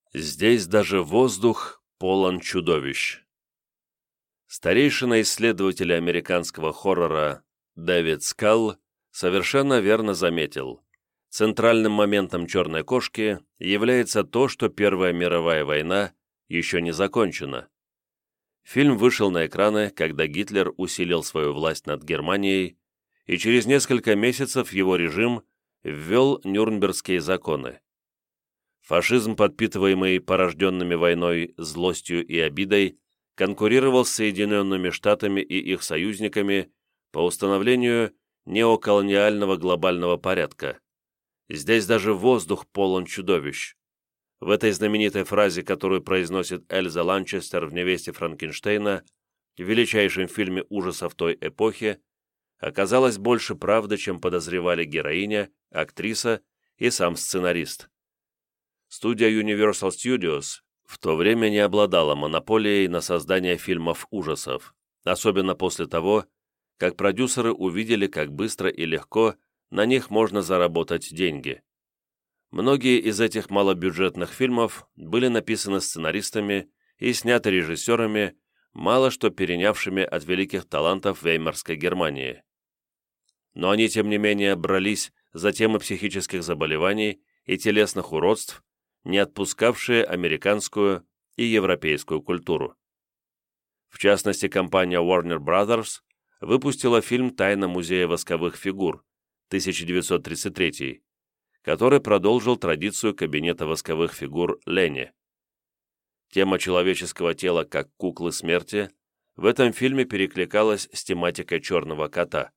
Здесь даже воздух полон чудовищ. Старейшина исследователя американского хоррора Дэвид Скалл совершенно верно заметил, центральным моментом «Черной кошки» является то, что Первая мировая война еще не закончена. Фильм вышел на экраны, когда Гитлер усилил свою власть над Германией, и через несколько месяцев его режим ввел Нюрнбергские законы. Фашизм, подпитываемый порожденными войной злостью и обидой, конкурировал с Соединенными Штатами и их союзниками по установлению неоколониального глобального порядка. Здесь даже воздух полон чудовищ. В этой знаменитой фразе, которую произносит Эльза Ланчестер в «Невесте Франкенштейна», в величайшем фильме ужасов той эпохи, оказалось больше правды, чем подозревали героиня, актриса и сам сценарист. Студия Universal Studios в то время не обладала монополией на создание фильмов ужасов, особенно после того, как продюсеры увидели, как быстро и легко на них можно заработать деньги. Многие из этих малобюджетных фильмов были написаны сценаристами и сняты режиссерами, мало что перенявшими от великих талантов Веймарской Германии. Но они, тем не менее, брались за темы психических заболеваний и телесных уродств, не отпускавшие американскую и европейскую культуру. В частности, компания Warner Brothers выпустила фильм «Тайна музея восковых фигур» 1933, который продолжил традицию кабинета восковых фигур Ленни. Тема человеческого тела как куклы смерти в этом фильме перекликалась с тематикой «Черного кота».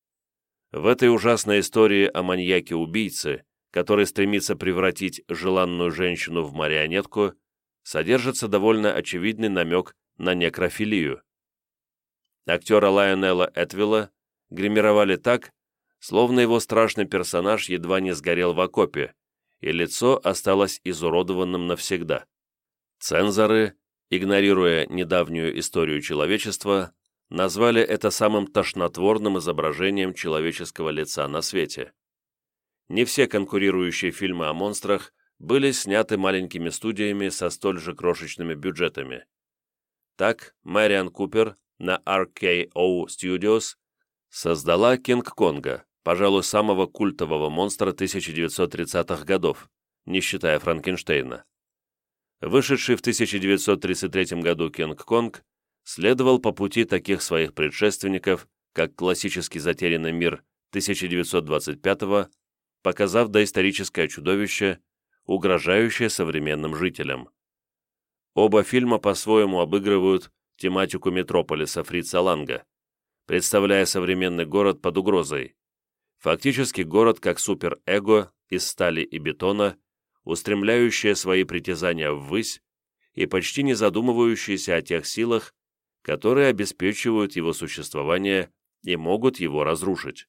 В этой ужасной истории о маньяке-убийце, который стремится превратить желанную женщину в марионетку, содержится довольно очевидный намек на некрофилию. Актера Лайонела Этвилла гримировали так, словно его страшный персонаж едва не сгорел в окопе, и лицо осталось изуродованным навсегда. Цензоры, игнорируя недавнюю историю человечества, назвали это самым тошнотворным изображением человеческого лица на свете. Не все конкурирующие фильмы о монстрах были сняты маленькими студиями со столь же крошечными бюджетами. Так, Мэриан Купер на RKO Studios создала Кинг-Конга, пожалуй, самого культового монстра 1930-х годов, не считая Франкенштейна. Вышедший в 1933 году Кинг-Конг следовал по пути таких своих предшественников, как классический «Затерянный мир» 1925-го, показав доисторическое чудовище, угрожающее современным жителям. Оба фильма по-своему обыгрывают тематику метрополиса Фрица Ланга, представляя современный город под угрозой. Фактически город как суперэго из стали и бетона, устремляющее свои притязания ввысь и почти не задумывающееся о тех силах, которые обеспечивают его существование и могут его разрушить.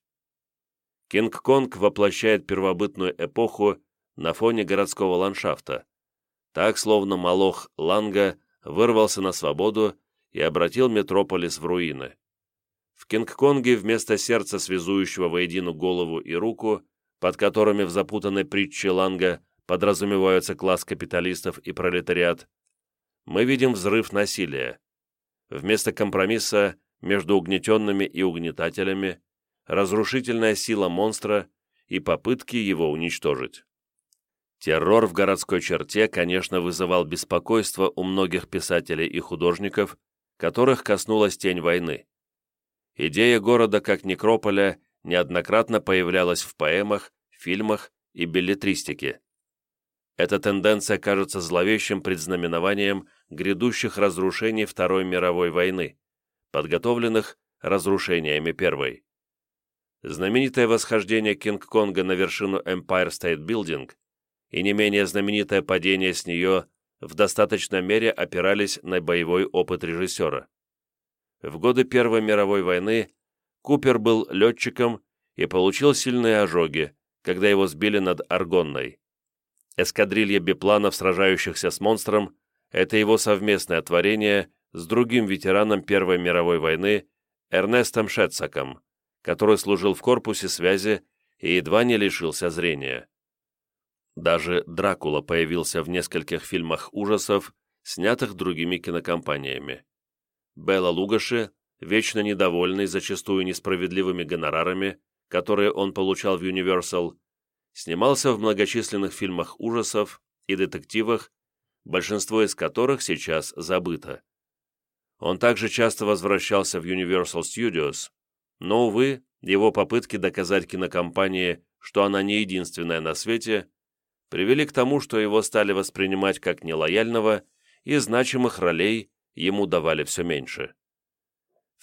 Кинг-Конг воплощает первобытную эпоху на фоне городского ландшафта, так словно молох Ланга вырвался на свободу и обратил метрополис в руины. В Кинг-Конге вместо сердца, связующего воедино голову и руку, под которыми в запутанной притче Ланга подразумеваются класс капиталистов и пролетариат, мы видим взрыв насилия. Вместо компромисса между угнетенными и угнетателями разрушительная сила монстра и попытки его уничтожить. Террор в городской черте, конечно, вызывал беспокойство у многих писателей и художников, которых коснулась тень войны. Идея города как некрополя неоднократно появлялась в поэмах, фильмах и беллетристике. Эта тенденция кажется зловещим предзнаменованием грядущих разрушений Второй мировой войны, подготовленных разрушениями Первой. Знаменитое восхождение Кинг-Конга на вершину Empire State Building и не менее знаменитое падение с нее в достаточной мере опирались на боевой опыт режиссера. В годы Первой мировой войны Купер был летчиком и получил сильные ожоги, когда его сбили над Аргонной. Эскадрилья бипланов, сражающихся с монстром, это его совместное творение с другим ветераном Первой мировой войны Эрнестом Шетцаком, который служил в корпусе связи и едва не лишился зрения. Даже Дракула появился в нескольких фильмах ужасов, снятых другими кинокомпаниями. Белла Лугоши, вечно недовольный зачастую несправедливыми гонорарами, которые он получал в Universal, снимался в многочисленных фильмах ужасов и детективах, большинство из которых сейчас забыто. Он также часто возвращался в Universal Studios, но, увы, его попытки доказать кинокомпании, что она не единственная на свете, привели к тому, что его стали воспринимать как нелояльного, и значимых ролей ему давали все меньше. В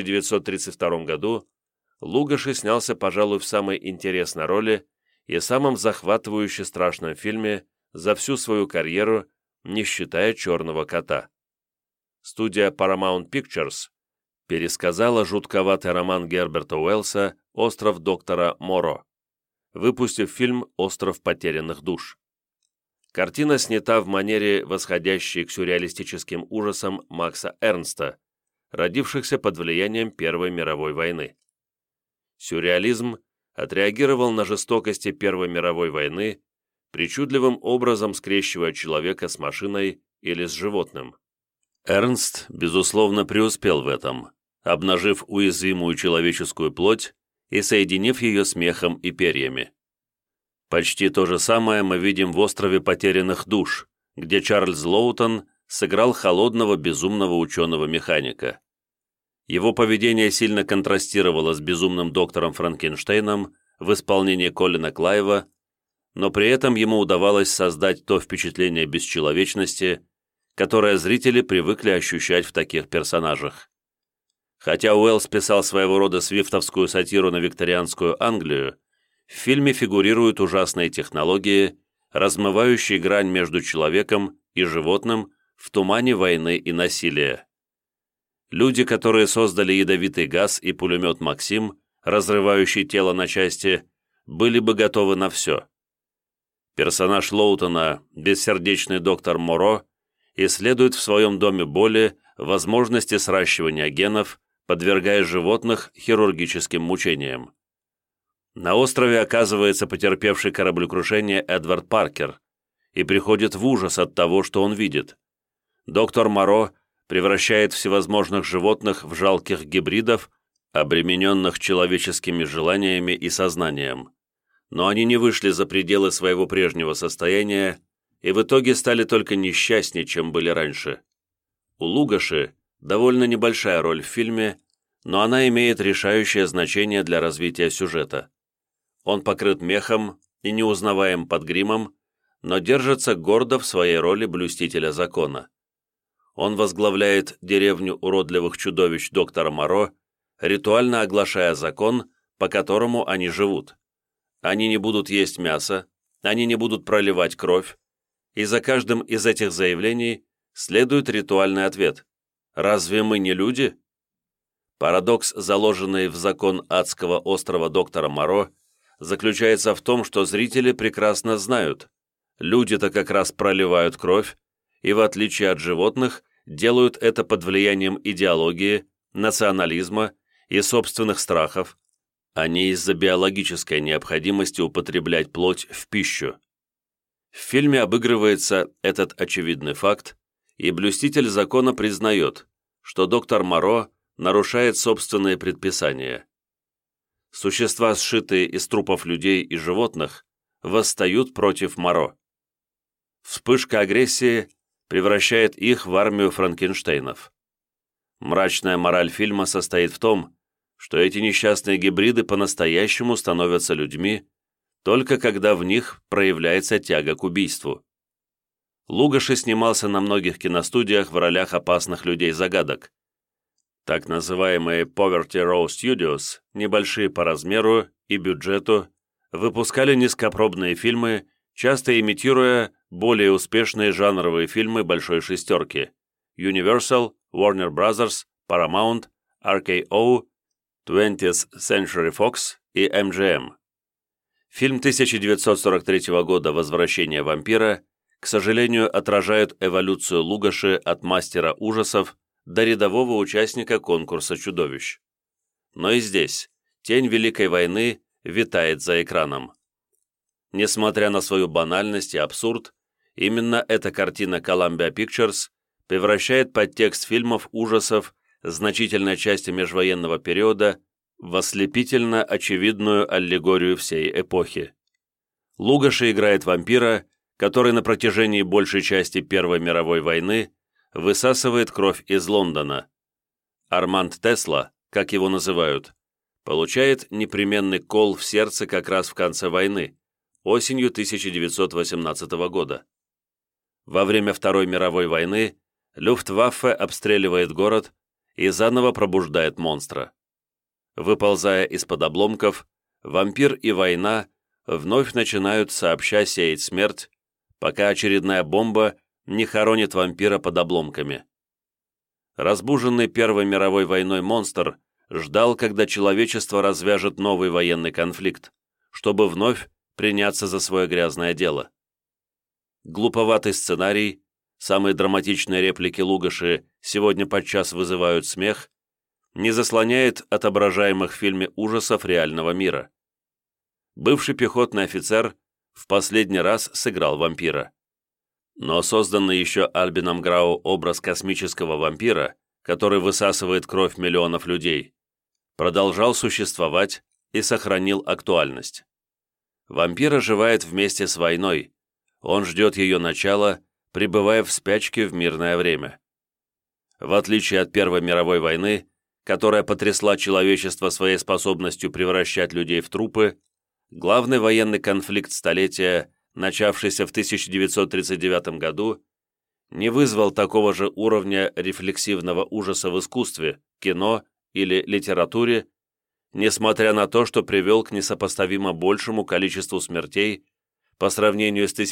1932 году Лугоши снялся, пожалуй, в самой интересной роли и самом захватывающе страшном фильме за всю свою карьеру, не считая «Черного кота». Студия Paramount Pictures пересказала жутковатый роман Герберта Уэллса «Остров доктора Моро», выпустив фильм «Остров потерянных душ». Картина снята в манере, восходящей к сюрреалистическим ужасам Макса Эрнста, родившихся под влиянием Первой мировой войны. Сюрреализм отреагировал на жестокости Первой мировой войны, причудливым образом скрещивая человека с машиной или с животным. Эрнст, безусловно, преуспел в этом, обнажив уязвимую человеческую плоть и соединив ее с мехом и перьями. Почти то же самое мы видим в «Острове потерянных душ», где Чарльз Лоутон сыграл холодного безумного ученого-механика. Его поведение сильно контрастировало с безумным доктором Франкенштейном в исполнении Колина Клайва, но при этом ему удавалось создать то впечатление бесчеловечности, которое зрители привыкли ощущать в таких персонажах. Хотя Уэллс писал своего рода свифтовскую сатиру на викторианскую Англию, в фильме фигурируют ужасные технологии, размывающие грань между человеком и животным в тумане войны и насилия. Люди, которые создали ядовитый газ и пулемет «Максим», разрывающий тело на части, были бы готовы на все. Персонаж Лоутона, бессердечный доктор Моро, исследует в своем доме боли возможности сращивания генов, подвергая животных хирургическим мучениям. На острове оказывается потерпевший кораблекрушение Эдвард Паркер и приходит в ужас от того, что он видит. Доктор Моро превращает всевозможных животных в жалких гибридов, обремененных человеческими желаниями и сознанием. Но они не вышли за пределы своего прежнего состояния и в итоге стали только несчастнее, чем были раньше. У Лугоши довольно небольшая роль в фильме, но она имеет решающее значение для развития сюжета. Он покрыт мехом и неузнаваем под гримом, но держится гордо в своей роли блюстителя закона. Он возглавляет деревню уродливых чудовищ доктора Моро, ритуально оглашая закон, по которому они живут. Они не будут есть мясо, они не будут проливать кровь, и за каждым из этих заявлений следует ритуальный ответ: «Разве мы не люди?» Парадокс, заложенный в закон адского острова доктора Моро, заключается в том, что зрители прекрасно знают, люди-то как раз проливают кровь, и в отличие от животных, делают это под влиянием идеологии, национализма и собственных страхов, а не из-за биологической необходимости употреблять плоть в пищу. В фильме обыгрывается этот очевидный факт, и блюститель закона признает, что доктор Моро нарушает собственные предписания. Существа, сшитые из трупов людей и животных, восстают против Моро. Вспышка агрессии превращает их в армию Франкенштейнов. Мрачная мораль фильма состоит в том, что эти несчастные гибриды по-настоящему становятся людьми, только когда в них проявляется тяга к убийству. Лугоши снимался на многих киностудиях в ролях опасных людей-загадок. Так называемые Poverty Row Studios, небольшие по размеру и бюджету, выпускали низкопробные фильмы, часто имитируя более успешные жанровые фильмы «Большой шестерки» Universal, Warner Bros., Paramount, RKO, 20th Century Fox и MGM. Фильм 1943 года «Возвращение вампира», к сожалению, отражает эволюцию Лугоши от мастера ужасов до рядового участника конкурса чудовищ. Но и здесь тень Великой войны витает за экраном. Несмотря на свою банальность и абсурд, именно эта картина Columbia Pictures превращает подтекст фильмов ужасов значительной части межвоенного периода в ослепительно очевидную аллегорию всей эпохи. Лугаши играет вампира, который на протяжении большей части Первой мировой войны высасывает кровь из Лондона. Арманд Тесла, как его называют, получает непременный кол в сердце как раз в конце войны, осенью 1918 года. Во время Второй мировой войны Люфтваффе обстреливает город и заново пробуждает монстра. Выползая из-под обломков, вампир и война вновь начинают сообща сеять смерть, пока очередная бомба не хоронит вампира под обломками. Разбуженный Первой мировой войной монстр ждал, когда человечество развяжет новый военный конфликт, чтобы вновь приняться за свое грязное дело. Глуповатый сценарий, самые драматичные реплики Лугаши сегодня подчас вызывают смех, не заслоняет отображаемых в фильме ужасов реального мира. Бывший пехотный офицер в последний раз сыграл вампира. Но созданный еще Альбином Грау образ космического вампира, который высасывает кровь миллионов людей, продолжал существовать и сохранил актуальность. Вампир оживает вместе с войной, он ждет ее начала, пребывая в спячке в мирное время. В отличие от Первой мировой войны, которая потрясла человечество своей способностью превращать людей в трупы, главный военный конфликт столетия, начавшийся в 1939 году, не вызвал такого же уровня рефлексивного ужаса в искусстве, кино или литературе, несмотря на то, что привел к несопоставимо большему количеству смертей по сравнению с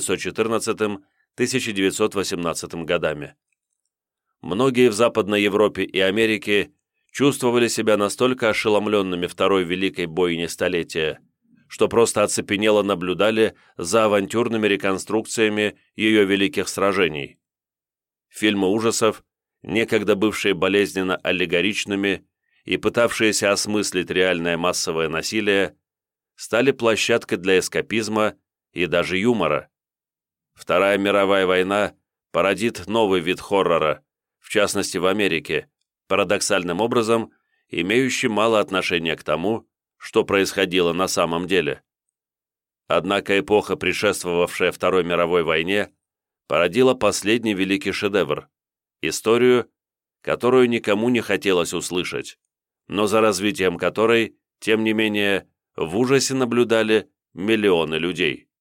1914-1918 годами. Многие в Западной Европе и Америке чувствовали себя настолько ошеломленными Второй Великой бойней столетия, что просто оцепенело наблюдали за авантюрными реконструкциями ее великих сражений. Фильмы ужасов, некогда бывшие болезненно аллегоричными и пытавшиеся осмыслить реальное массовое насилие, стали площадкой для эскапизма и даже юмора. Вторая мировая война породит новый вид хоррора, в частности в Америке, парадоксальным образом имеющий мало отношения к тому, что происходило на самом деле. Однако эпоха, предшествовавшая Второй мировой войне, породила последний великий шедевр – историю, которую никому не хотелось услышать, но за развитием которой, тем не менее, в ужасе наблюдали миллионы людей.